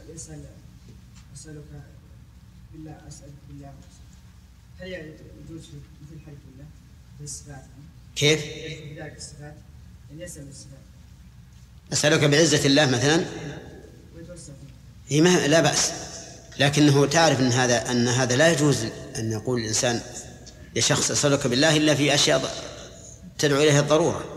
يسأل أسألك بالله، أسألك بالله، هل يجوز مثل حلف الله بالصفات؟ كيف؟ بذلك الصفات، أن يسأل الصفات. أسألك بعزة الله مثلا، لا بأس، لكنه تعرف أن هذا لا يجوز أن يقول الإنسان لشخص أسألك بالله إلا في أشياء تدعو إليها الضرورة.